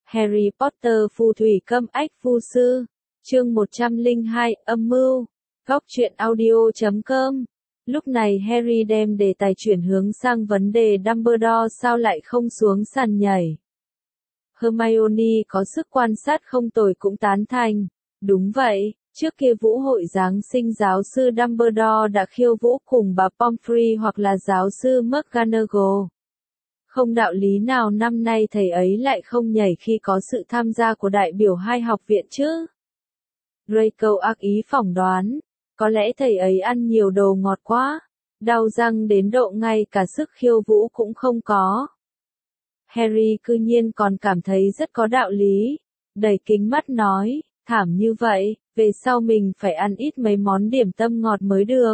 Harry Potter phù thủy câm ách phù sư. Chương 102, âm mưu. Góc truyện audio.com. Lúc này Harry đem đề tài chuyển hướng sang vấn đề Dumbledore sao lại không xuống sàn nhảy. Hermione có sức quan sát không tồi cũng tán thành. Đúng vậy, trước kia vũ hội Giáng sinh giáo sư Dumbledore đã khiêu vũ cùng bà Pomfrey hoặc là giáo sư McGonagall. Không đạo lý nào năm nay thầy ấy lại không nhảy khi có sự tham gia của đại biểu hai học viện chứ. Draco ác ý phỏng đoán, có lẽ thầy ấy ăn nhiều đồ ngọt quá, đau răng đến độ ngay cả sức khiêu vũ cũng không có. Harry cư nhiên còn cảm thấy rất có đạo lý, đầy kính mắt nói, thảm như vậy, về sau mình phải ăn ít mấy món điểm tâm ngọt mới được.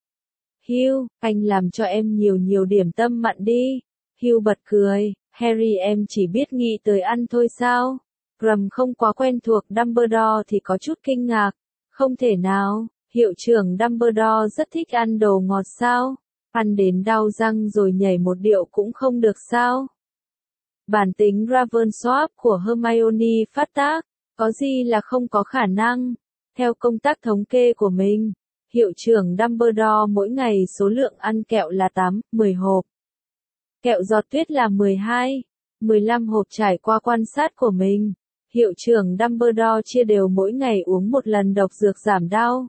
Hugh, anh làm cho em nhiều điểm tâm mặn đi. Hugh bật cười, Harry em chỉ biết nghĩ tới ăn thôi sao? Rum không quá quen thuộc Dumbledore thì có chút kinh ngạc. Không thể nào, hiệu trưởng Dumbledore rất thích ăn đồ ngọt sao? Ăn đến đau răng rồi nhảy một điệu cũng không được sao? Bản tính Ravenclaw của Hermione phát tác, có gì là không có khả năng. Theo công tác thống kê của mình, hiệu trưởng Dumbledore mỗi ngày số lượng ăn kẹo là 8, 10 hộp. Kẹo giọt tuyết là 12, 15 hộp trải qua quan sát của mình. Hiệu trưởng Dumbledore chia đều mỗi ngày uống một lần độc dược giảm đau.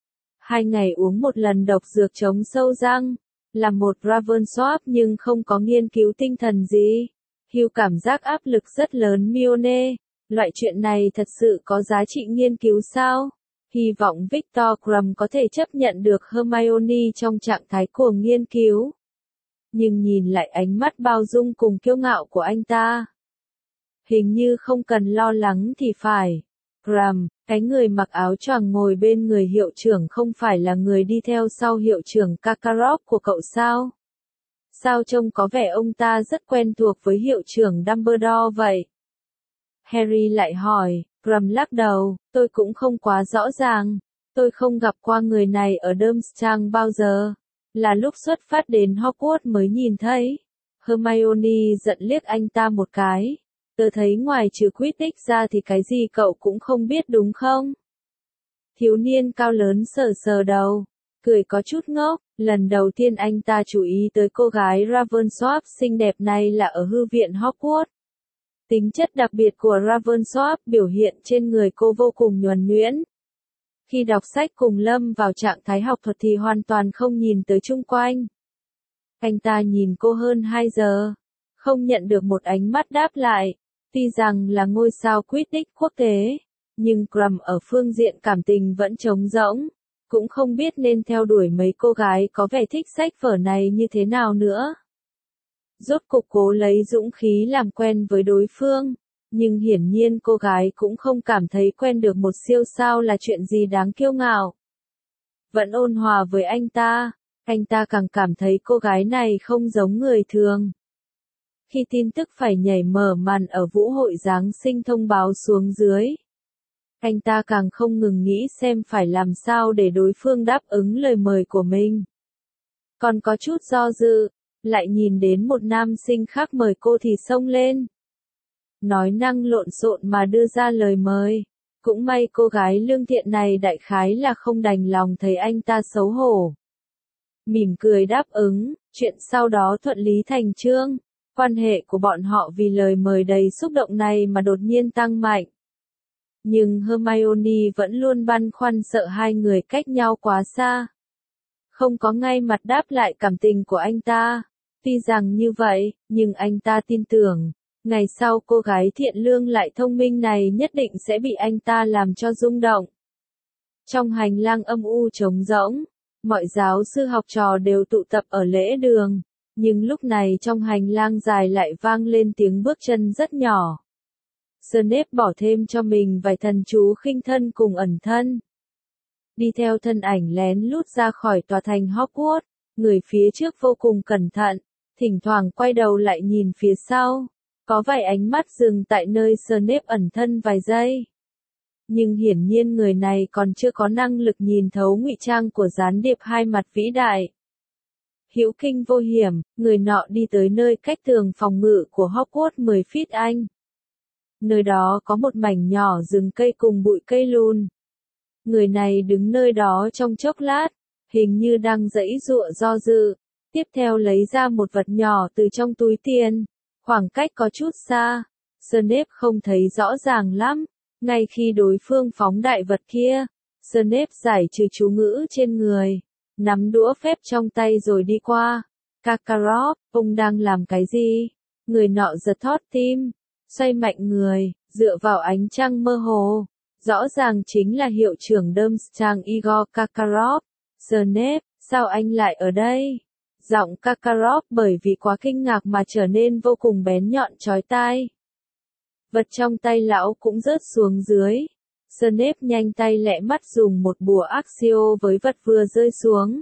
2 ngày uống một lần độc dược chống sâu răng. Là một Ravenclaw nhưng không có nghiên cứu tinh thần gì. Hugh cảm giác áp lực rất lớn Hermione. Loại chuyện này thật sự có giá trị nghiên cứu sao? Hy vọng Victor Krum có thể chấp nhận được Hermione trong trạng thái cuồng nghiên cứu. Nhưng nhìn lại ánh mắt bao dung cùng kiêu ngạo của anh ta. Hình như không cần lo lắng thì phải. Krum, cái người mặc áo choàng ngồi bên người hiệu trưởng không phải là người đi theo sau hiệu trưởng Karkaroff của cậu sao? Sao trông có vẻ ông ta rất quen thuộc với hiệu trưởng Dumbledore vậy? Harry lại hỏi, Krum lắc đầu, tôi cũng không quá rõ ràng. Tôi không gặp qua người này ở Durmstrang bao giờ. Là lúc xuất phát đến Hogwarts mới nhìn thấy. Hermione giận liếc anh ta một cái. Tớ thấy ngoài trừ Quidditch ra thì cái gì cậu cũng không biết đúng không? Thiếu niên cao lớn sờ sờ đầu, cười có chút ngốc. Lần đầu tiên anh ta chú ý tới cô gái Ravenclaw xinh đẹp này là ở thư viện Hogwarts. Tính chất đặc biệt của Ravenclaw biểu hiện trên người cô vô cùng nhuần nhuyễn. Khi đọc sách cùng lâm vào trạng thái học thuật thì hoàn toàn không nhìn tới chung quanh. Anh ta nhìn cô hơn 2 giờ, không nhận được một ánh mắt đáp lại. Tuy rằng là ngôi sao Quidditch quốc tế, nhưng Krum ở phương diện cảm tình vẫn trống rỗng, cũng không biết nên theo đuổi mấy cô gái có vẻ thích sách vở này như thế nào nữa. Rốt cục cố lấy dũng khí làm quen với đối phương, nhưng hiển nhiên cô gái cũng không cảm thấy quen được một siêu sao là chuyện gì đáng kiêu ngạo. Vẫn ôn hòa với anh ta càng cảm thấy cô gái này không giống người thường. Khi tin tức phải nhảy mở màn ở vũ hội Giáng sinh thông báo xuống dưới, anh ta càng không ngừng nghĩ xem phải làm sao để đối phương đáp ứng lời mời của mình. Còn có chút do dự, lại nhìn đến một nam sinh khác mời cô thì xông lên. Nói năng lộn xộn mà đưa ra lời mời. Cũng may cô gái lương thiện này đại khái là không đành lòng thấy anh ta xấu hổ. Mỉm cười đáp ứng, chuyện sau đó thuận lý thành chương. Quan hệ của bọn họ vì lời mời đầy xúc động này mà đột nhiên tăng mạnh. Nhưng Hermione vẫn luôn băn khoăn sợ hai người cách nhau quá xa. Không có ngay mặt đáp lại cảm tình của anh ta. Tuy rằng như vậy, nhưng anh ta tin tưởng, ngày sau cô gái thiện lương lại thông minh này nhất định sẽ bị anh ta làm cho rung động. Trong hành lang âm u trống rỗng, mọi giáo sư học trò đều tụ tập ở lễ đường. Nhưng lúc này trong hành lang dài lại vang lên tiếng bước chân rất nhỏ. Snape bỏ thêm cho mình vài thần chú khinh thân cùng ẩn thân. Đi theo thân ảnh lén lút ra khỏi tòa thành Hogwarts, người phía trước vô cùng cẩn thận, thỉnh thoảng quay đầu lại nhìn phía sau. Có vài ánh mắt dừng tại nơi Snape ẩn thân vài giây. Nhưng hiển nhiên người này còn chưa có năng lực nhìn thấu ngụy trang của gián điệp hai mặt vĩ đại. Hữu kinh vô hiểm, người nọ đi tới nơi cách tường phòng ngự của Hogwarts 10 feet Anh. Nơi đó có một mảnh nhỏ rừng cây cùng bụi cây lùn. Người này đứng nơi đó trong chốc lát, hình như đang giãy giụa do dự. Tiếp theo lấy ra một vật nhỏ từ trong túi tiền. Khoảng cách có chút xa. Snape không thấy rõ ràng lắm. Ngay khi đối phương phóng đại vật kia, Snape giải trừ chú ngữ trên người, nắm đũa phép trong tay rồi đi qua. Karkaroff, ông đang làm cái gì? Người nọ giật thót tim, xoay mạnh người, dựa vào ánh trăng mơ hồ. Rõ ràng chính là hiệu trưởng Durmstrang Igor Karkaroff. Snape, sao anh lại ở đây? Giọng Karkaroff bởi vì quá kinh ngạc mà trở nên vô cùng bén nhọn chói tai. Vật trong tay lão cũng rớt xuống dưới. Snape nhanh tay lẹ mắt dùng một bùa Accio với vật vừa rơi xuống.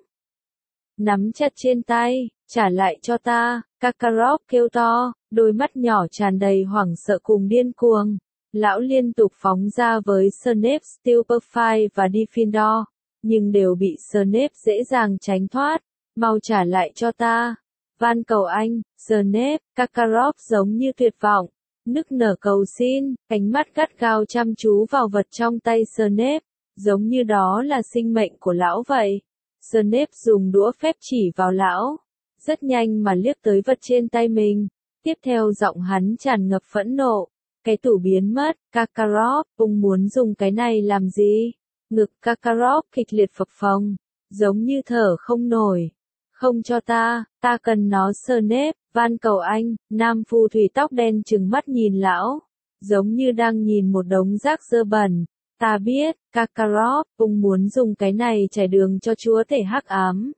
Nắm chặt trên tay, trả lại cho ta, Karkaroff kêu to, đôi mắt nhỏ tràn đầy hoảng sợ cùng điên cuồng. Lão liên tục phóng ra với Snape, Stupefy và Gryffindor, nhưng đều bị Snape dễ dàng tránh thoát. Mau trả lại cho ta. Van cầu anh, Snape, Karkaroff giống như tuyệt vọng. Nức nở cầu xin, ánh mắt gắt gao chăm chú vào vật trong tay Snape, giống như đó là sinh mệnh của lão vậy. Snape dùng đũa phép chỉ vào lão, rất nhanh mà liếc tới vật trên tay mình. Tiếp theo giọng hắn tràn ngập phẫn nộ. Cái tủ biến mất, Karkaroff, ông muốn dùng cái này làm gì? Ngực Karkaroff kịch liệt phập phồng, giống như thở không nổi. Không cho ta cần nó. Snape, van cầu anh. Nam phù thủy tóc đen trừng mắt nhìn lão, giống như đang nhìn một đống rác dơ bẩn. Ta biết, Karkaroff, ông muốn dùng cái này trải đường cho chúa tể hắc ám.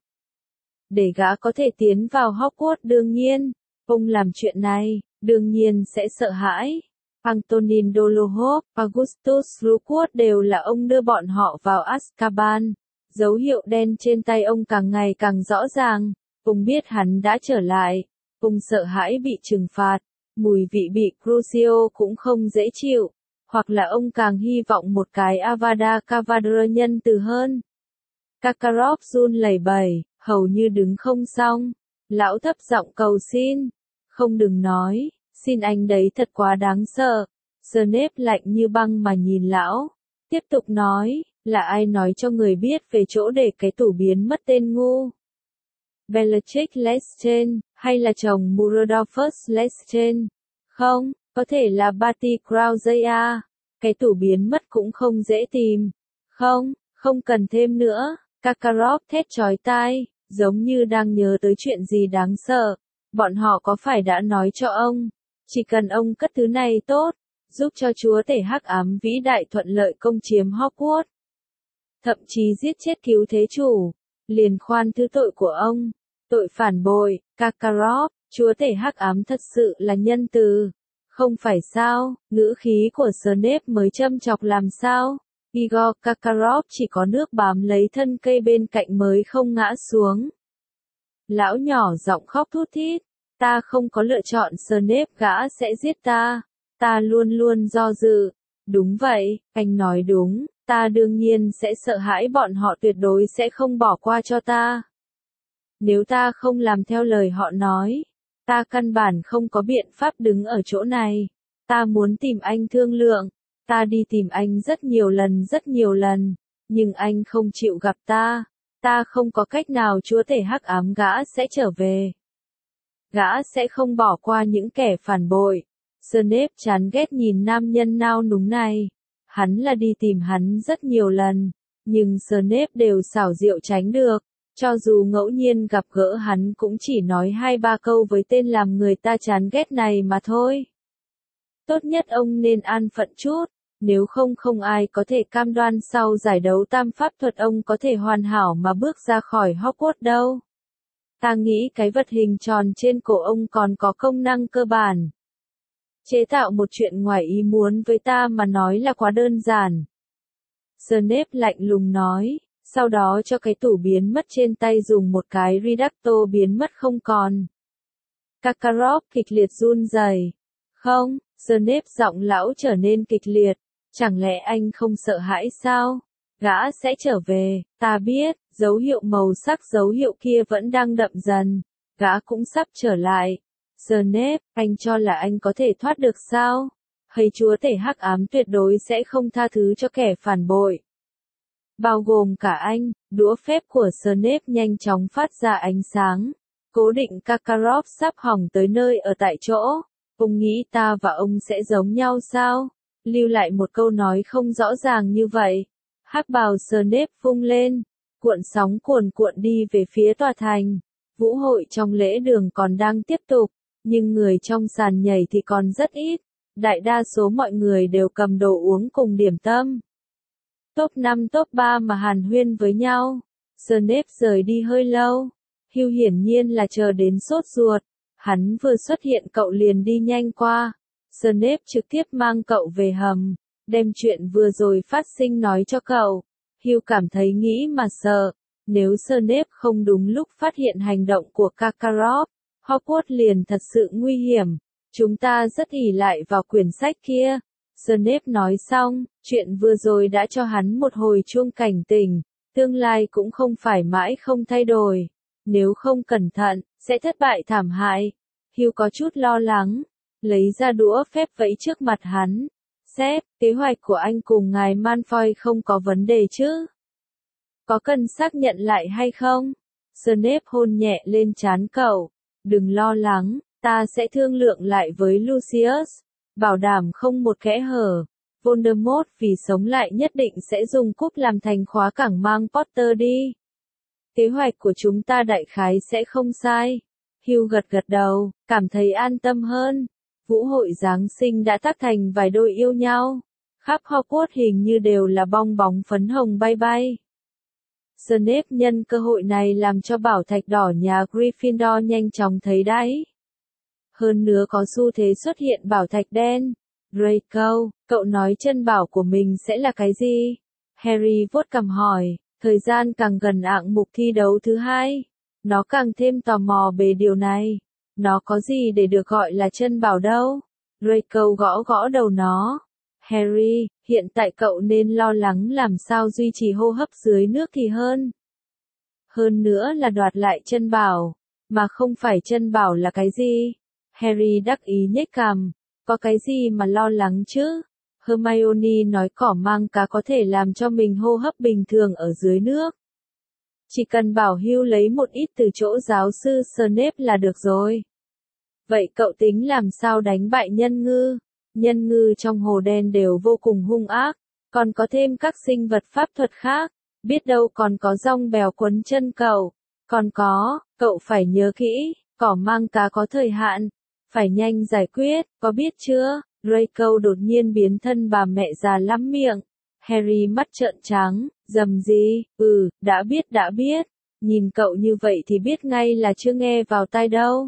Để gã có thể tiến vào Hogwarts đương nhiên. Ông làm chuyện này, đương nhiên sẽ sợ hãi. Antonin Dolohov, Augustus Rookwood đều là ông đưa bọn họ vào Azkaban. Dấu hiệu đen trên tay ông càng ngày càng rõ ràng. Ông biết hắn đã trở lại. Ông sợ hãi bị trừng phạt. Mùi vị bị Crucio cũng không dễ chịu. Hoặc là ông càng hy vọng một cái Avada Kedavra nhân từ hơn. Karkaroff run lẩy bẩy, hầu như đứng không xong. Lão thấp giọng cầu xin. Không, đừng nói. Xin anh đấy thật quá đáng sợ. Snape lạnh như băng mà nhìn lão. Tiếp tục nói, là ai nói cho người biết về chỗ để cái tủ biến mất tên ngu? Bellatrix Lestrange, hay là chồng Murder Lestrange? Không, có thể là Barty Crouch. Cái tủ biến mất cũng không dễ tìm. Không, không cần thêm nữa. Karkaroff thét chói tai, giống như đang nhớ tới chuyện gì đáng sợ. Bọn họ có phải đã nói cho ông? Chỉ cần ông cất thứ này tốt, giúp cho chúa tể hắc ám vĩ đại thuận lợi công chiếm Hogwarts. Thậm chí giết chết cứu thế chủ, liền khoan thứ tội của ông. Tội phản bội, Karkaroff, chúa tể hắc ám thật sự là nhân từ. Không phải sao, ngữ khí của Snape mới châm chọc làm sao. Igor Karkaroff chỉ có nước bám lấy thân cây bên cạnh mới không ngã xuống. Lão nhỏ giọng khóc thút thít. Ta không có lựa chọn. Snape, gã sẽ giết ta. Ta luôn luôn do dự. Đúng vậy, anh nói đúng. Ta đương nhiên sẽ sợ hãi bọn họ tuyệt đối sẽ không bỏ qua cho ta. Nếu ta không làm theo lời họ nói, ta căn bản không có biện pháp đứng ở chỗ này. Ta muốn tìm anh thương lượng. Ta đi tìm anh rất nhiều lần. Nhưng anh không chịu gặp ta. Ta không có cách nào. Chúa tể hắc ám, gã sẽ trở về. Gã sẽ không bỏ qua những kẻ phản bội. Snape chán ghét nhìn nam nhân nao núng này. Hắn là đi tìm hắn rất nhiều lần, nhưng Snape đều xảo diệu tránh được. Cho dù ngẫu nhiên gặp gỡ hắn cũng chỉ nói 2-3 câu với tên làm người ta chán ghét này mà thôi. Tốt nhất ông nên an phận chút, nếu không không ai có thể cam đoan sau giải đấu tam pháp thuật ông có thể hoàn hảo mà bước ra khỏi Hogwarts đâu. Ta nghĩ cái vật hình tròn trên cổ ông còn có công năng cơ bản. Chế tạo một chuyện ngoài ý muốn với ta mà nói là quá đơn giản. Snape lạnh lùng nói, sau đó cho cái tủ biến mất trên tay dùng một cái Reducto biến mất không còn. Karkaroff kịch liệt run rẩy. Không, Snape giọng lão trở nên kịch liệt. Chẳng lẽ anh không sợ hãi sao? Gã sẽ trở về, ta biết, dấu hiệu màu sắc dấu hiệu kia vẫn đang đậm dần. Gã cũng sắp trở lại. Snape, anh cho là anh có thể thoát được sao? hay chúa tể hắc ám tuyệt đối sẽ không tha thứ cho kẻ phản bội. Bao gồm cả anh, đũa phép của Snape nhanh chóng phát ra ánh sáng. Cố định Karkaroff sắp hỏng tới nơi ở tại chỗ. Ông nghĩ ta và ông sẽ giống nhau sao? Lưu lại một câu nói không rõ ràng như vậy. Hắc bào Snape vung lên. Cuộn sóng cuồn cuộn đi về phía tòa thành. Vũ hội trong lễ đường còn đang tiếp tục. Nhưng người trong sàn nhảy thì còn rất ít. Đại đa số mọi người đều cầm đồ uống cùng điểm tâm. Top 5 top 3 mà hàn huyên với nhau. Snape rời đi hơi lâu. Hugh hiển nhiên là chờ đến sốt ruột. Hắn vừa xuất hiện cậu liền đi nhanh qua. Snape trực tiếp mang cậu về hầm. Đem chuyện vừa rồi phát sinh nói cho cậu. Hugh cảm thấy nghĩ mà sợ. Nếu Snape không đúng lúc phát hiện hành động của Karkaroff, Hogwarts liền thật sự nguy hiểm. Chúng ta rất ỷ lại vào quyển sách kia. Snape nói xong, chuyện vừa rồi đã cho hắn một hồi chuông cảnh tỉnh. Tương lai cũng không phải mãi không thay đổi. Nếu không cẩn thận, sẽ thất bại thảm hại. Hugh có chút lo lắng. Lấy ra đũa phép vẫy trước mặt hắn. Sếp, kế hoạch của anh cùng ngài Malfoy không có vấn đề chứ? Có cần xác nhận lại hay không? Snape hôn nhẹ lên trán cậu. Đừng lo lắng, ta sẽ thương lượng lại với Lucius. Bảo đảm không một kẽ hở. Voldemort vì sống lại nhất định sẽ dùng cúp làm thành khóa cảng mang Potter đi. Kế hoạch của chúng ta đại khái sẽ không sai. Hugh gật gật đầu, cảm thấy an tâm hơn. Vũ hội Giáng sinh đã tác thành vài đôi yêu nhau. Khắp Hogwarts hình như đều là bong bóng phấn hồng bay bay. Snape nhân cơ hội này làm cho bảo thạch đỏ nhà Gryffindor nhanh chóng thấy đáy. Hơn nữa có xu thế xuất hiện bảo thạch đen. Draco, cậu nói chân bảo của mình sẽ là cái gì? Harry vuốt cằm hỏi, thời gian càng gần hạng mục thi đấu thứ hai. Nó càng thêm tò mò về điều này. Nó có gì để được gọi là chân bảo đâu? Draco gõ gõ đầu nó. Harry, hiện tại cậu nên lo lắng làm sao duy trì hô hấp dưới nước thì hơn. Hơn nữa là đoạt lại chân bảo. Mà không phải chân bảo là cái gì? Harry đắc ý nhếch cằm. Có cái gì mà lo lắng chứ? Hermione nói cỏ mang cá có thể làm cho mình hô hấp bình thường ở dưới nước. Chỉ cần bảo Hugh lấy một ít từ chỗ giáo sư Snape là được rồi. Vậy cậu tính làm sao đánh bại nhân ngư? Nhân ngư trong hồ đen đều vô cùng hung ác, còn có thêm các sinh vật pháp thuật khác, biết đâu còn có dong bèo quấn chân cậu. Còn có, cậu phải nhớ kỹ, cỏ mang cá có thời hạn, phải nhanh giải quyết, có biết chưa? Draco đột nhiên biến thân bà mẹ già lắm miệng. Harry mắt trợn trắng, rầm gì, đã biết, nhìn cậu như vậy thì biết ngay là chưa nghe vào tai đâu.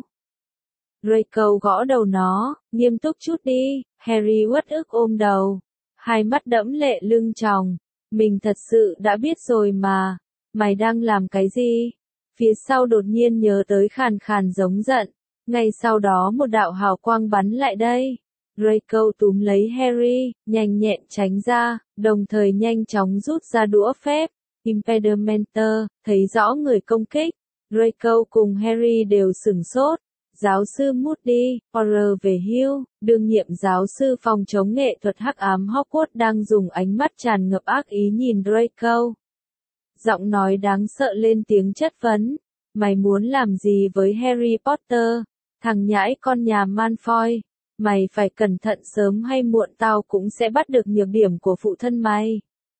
Draco gõ đầu nó, nghiêm túc chút đi. Harry uất ức ôm đầu, hai mắt đẫm lệ lưng tròng. Mình thật sự đã biết rồi mà. Mày đang làm cái gì? Phía sau đột nhiên nhớ tới khàn khàn giống giận. Ngay sau đó một đạo hào quang bắn lại đây. Draco túm lấy Harry, nhanh nhẹn tránh ra, đồng thời nhanh chóng rút ra đũa phép. Impedimenter, thấy rõ người công kích. Draco cùng Harry đều sửng sốt. Giáo sư Moody, Potter về hưu, đương nhiệm giáo sư phòng chống nghệ thuật hắc ám Hogwarts đang dùng ánh mắt tràn ngập ác ý nhìn Draco. Giọng nói đáng sợ lên tiếng chất vấn. Mày muốn làm gì với Harry Potter? Thằng nhãi con nhà Malfoy. Mày phải cẩn thận, sớm hay muộn tao cũng sẽ bắt được nhược điểm của phụ thân mày.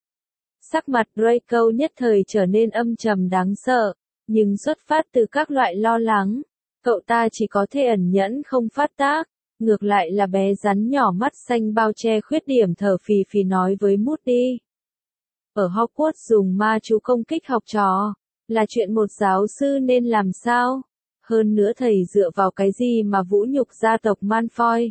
Sắc mặt Draco nhất thời trở nên âm trầm đáng sợ, nhưng xuất phát từ các loại lo lắng. Cậu ta chỉ có thể ẩn nhẫn không phát tác, ngược lại là bé rắn nhỏ mắt xanh bao che khuyết điểm thở phì phì nói với Moody. Ở Hogwarts dùng ma chú công kích học trò, là chuyện một giáo sư nên làm sao? Hơn nữa thầy dựa vào cái gì mà vũ nhục gia tộc Malfoy?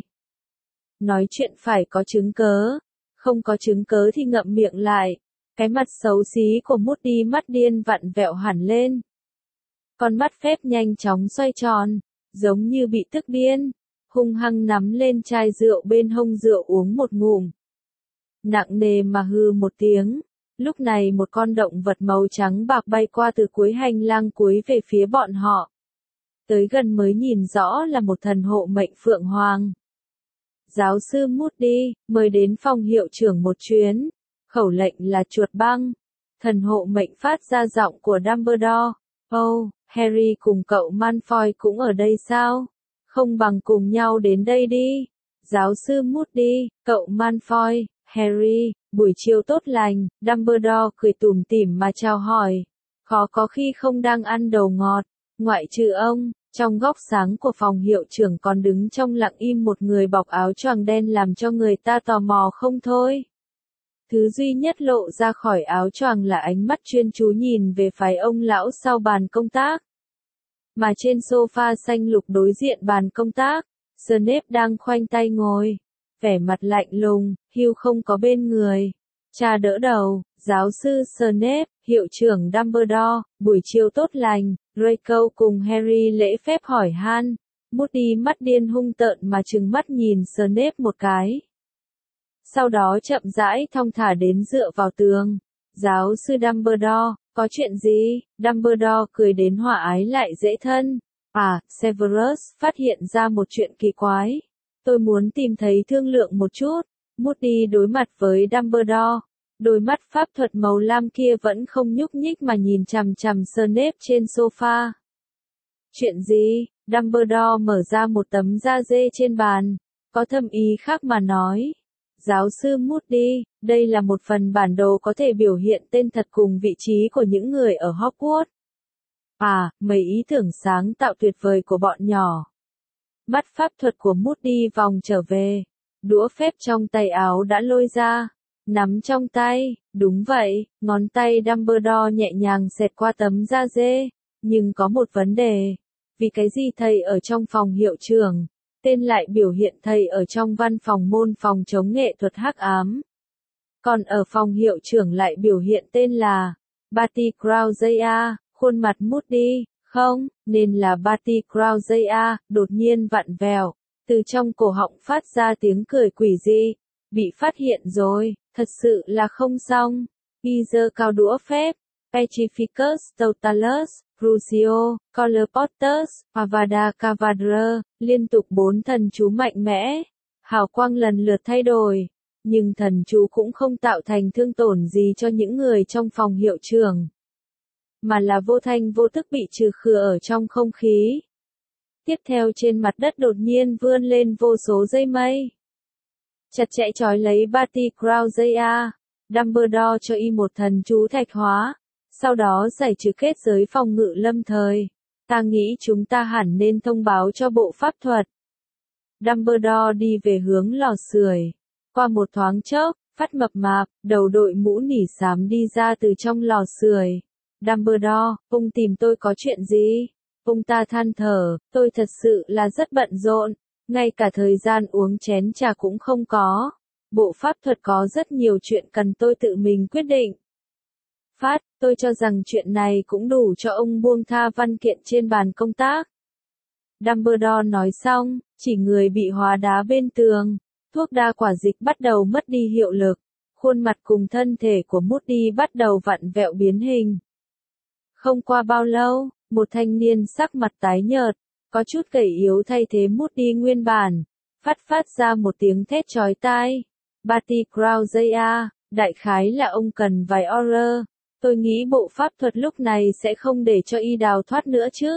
Nói chuyện phải có chứng cớ, không có chứng cớ thì ngậm miệng lại. Cái mặt xấu xí của Moody mắt điên vặn vẹo hẳn lên. Con mắt phép nhanh chóng xoay tròn, giống như bị tức điên, hung hăng nắm lên chai rượu bên hông rượu uống một ngụm. Nặng nề mà hừ một tiếng, lúc này một con động vật màu trắng bạc bay qua từ cuối hành lang cuối về phía bọn họ. Tới gần mới nhìn rõ là một thần hộ mệnh phượng hoàng. Giáo sư Moody, mời đến phòng hiệu trưởng một chuyến. Khẩu lệnh là chuột băng. Thần hộ mệnh phát ra giọng của Dumbledore. Oh, Harry cùng cậu Malfoy cũng ở đây sao? Không bằng cùng nhau đến đây đi. Giáo sư Moody, cậu Malfoy, Harry, buổi chiều tốt lành. Dumbledore cười tủm tỉm mà chào hỏi. Khó có khi không đang ăn đồ ngọt. Ngoại trừ ông, trong góc sáng của phòng hiệu trưởng còn đứng trong lặng im một người bọc áo choàng đen làm cho người ta tò mò không thôi. Thứ duy nhất lộ ra khỏi áo choàng là ánh mắt chuyên chú nhìn về phía ông lão sau bàn công tác. Mà trên sofa xanh lục đối diện bàn công tác, Snape đang khoanh tay ngồi, vẻ mặt lạnh lùng, Hugh không có bên người. Cha đỡ đầu, giáo sư Snape, hiệu trưởng Dumbledore, buổi chiều tốt lành. Draco cùng Harry lễ phép hỏi han. Moody mắt điên hung tợn mà trừng mắt nhìn Snape một cái. Sau đó chậm rãi thong thả đến dựa vào tường. Giáo sư Dumbledore, có chuyện gì? Dumbledore cười đến hòa ái lại dễ thân. À, Severus phát hiện ra một chuyện kỳ quái. Tôi muốn tìm thấy thương lượng một chút. Moody đối mặt với Dumbledore. Đôi mắt pháp thuật màu lam kia vẫn không nhúc nhích mà nhìn chằm chằm Snape trên sofa. Chuyện gì? Dumbledore mở ra một tấm da dê trên bàn. Có thâm ý khác mà nói. Giáo sư Moody, đây là một phần bản đồ có thể biểu hiện tên thật cùng vị trí của những người ở Hogwarts. À, mấy ý tưởng sáng tạo tuyệt vời của bọn nhỏ. Mắt pháp thuật của Moody vòng trở về. Đũa phép trong tay áo đã lôi ra. Nắm trong tay, đúng vậy, ngón tay Dumbledore nhẹ nhàng xẹt qua tấm da dê. Nhưng có một vấn đề. Vì cái gì thầy ở trong phòng hiệu trưởng, tên lại biểu hiện thầy ở trong văn phòng môn phòng chống nghệ thuật hắc ám. Còn ở phòng hiệu trưởng lại biểu hiện tên là Barty Crouch, khuôn mặt Moody, không, nên là Barty Crouch, đột nhiên vặn vẹo, từ trong cổ họng phát ra tiếng cười quỷ dị. Bị phát hiện rồi, thật sự là không xong. Y giơ cao đũa phép, Petrificus Totalus, Crucio, Colorportus, Avada Kedavra, liên tục 4 thần chú mạnh mẽ. Hào quang lần lượt thay đổi, nhưng thần chú cũng không tạo thành thương tổn gì cho những người trong phòng hiệu trưởng, mà là vô thanh vô tức bị trừ khử ở trong không khí. Tiếp theo trên mặt đất đột nhiên vươn lên vô số dây mây. Chặt chẽ trói lấy Barty Crouch. Dumbledore cho y một thần chú thạch hóa, sau đó giải trừ kết giới phòng ngự lâm thời. Ta nghĩ chúng ta hẳn nên thông báo cho bộ pháp thuật. Dumbledore đi về hướng lò sưởi. Qua một thoáng chốc, Phát mập mạp, đầu đội mũ nỉ xám đi ra từ trong lò sưởi. Dumbledore, ông tìm tôi có chuyện gì? Ông ta than thở, tôi thật sự là rất bận rộn. Ngay cả thời gian uống chén trà cũng không có. Bộ pháp thuật có rất nhiều chuyện cần tôi tự mình quyết định. Phát, tôi cho rằng chuyện này cũng đủ cho ông buông tha văn kiện trên bàn công tác. Dumbledore nói xong, chỉ người bị hóa đá bên tường. Thuốc đa quả dịch bắt đầu mất đi hiệu lực. Khuôn mặt cùng thân thể của Moody bắt đầu vặn vẹo biến hình. Không qua bao lâu, một thanh niên sắc mặt tái nhợt, có chút gầy yếu thay thế Moody nguyên bản. Phát ra một tiếng thét chói tai. Barty Crouch, đại khái là ông cần vài order. Tôi nghĩ bộ pháp thuật lúc này sẽ không để cho y đào thoát nữa chứ.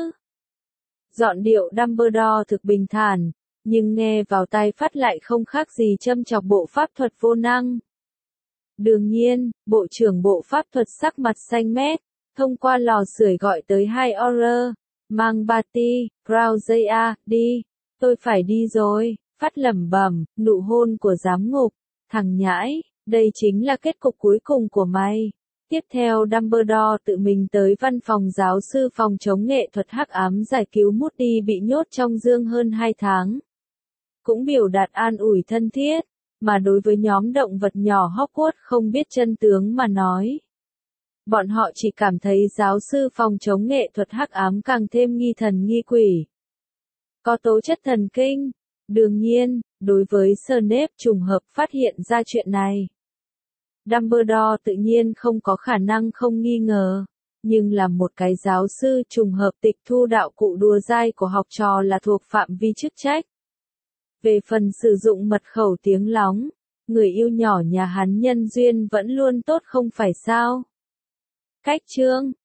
Giọng điệu Dumbledore thực bình thản, nhưng nghe vào tai Phát lại không khác gì châm chọc bộ pháp thuật vô năng. Đương nhiên, bộ trưởng bộ pháp thuật sắc mặt xanh mét, thông qua lò sưởi gọi tới 2 order, mang Barty, Crouch đi, tôi phải đi rồi. Phát lẩm bẩm, nụ hôn của giám ngục, thằng nhãi, đây chính là kết cục cuối cùng của mày. Tiếp theo Dumbledore tự mình tới văn phòng giáo sư phòng chống nghệ thuật hắc ám giải cứu Moody bị nhốt trong dương hơn 2 tháng. Cũng biểu đạt an ủi thân thiết, mà đối với nhóm động vật nhỏ Hogwarts không biết chân tướng mà nói. Bọn họ chỉ cảm thấy giáo sư phòng chống nghệ thuật hắc ám càng thêm nghi thần nghi quỷ. Có tố chất thần kinh. Đương nhiên, đối với Snape trùng hợp phát hiện ra chuyện này. Dumbledore tự nhiên không có khả năng không nghi ngờ, nhưng là một cái giáo sư trùng hợp tịch thu đạo cụ đùa dai của học trò là thuộc phạm vi chức trách. Về phần sử dụng mật khẩu tiếng lóng, người yêu nhỏ nhà hắn nhân duyên vẫn luôn tốt không phải sao? Cách chương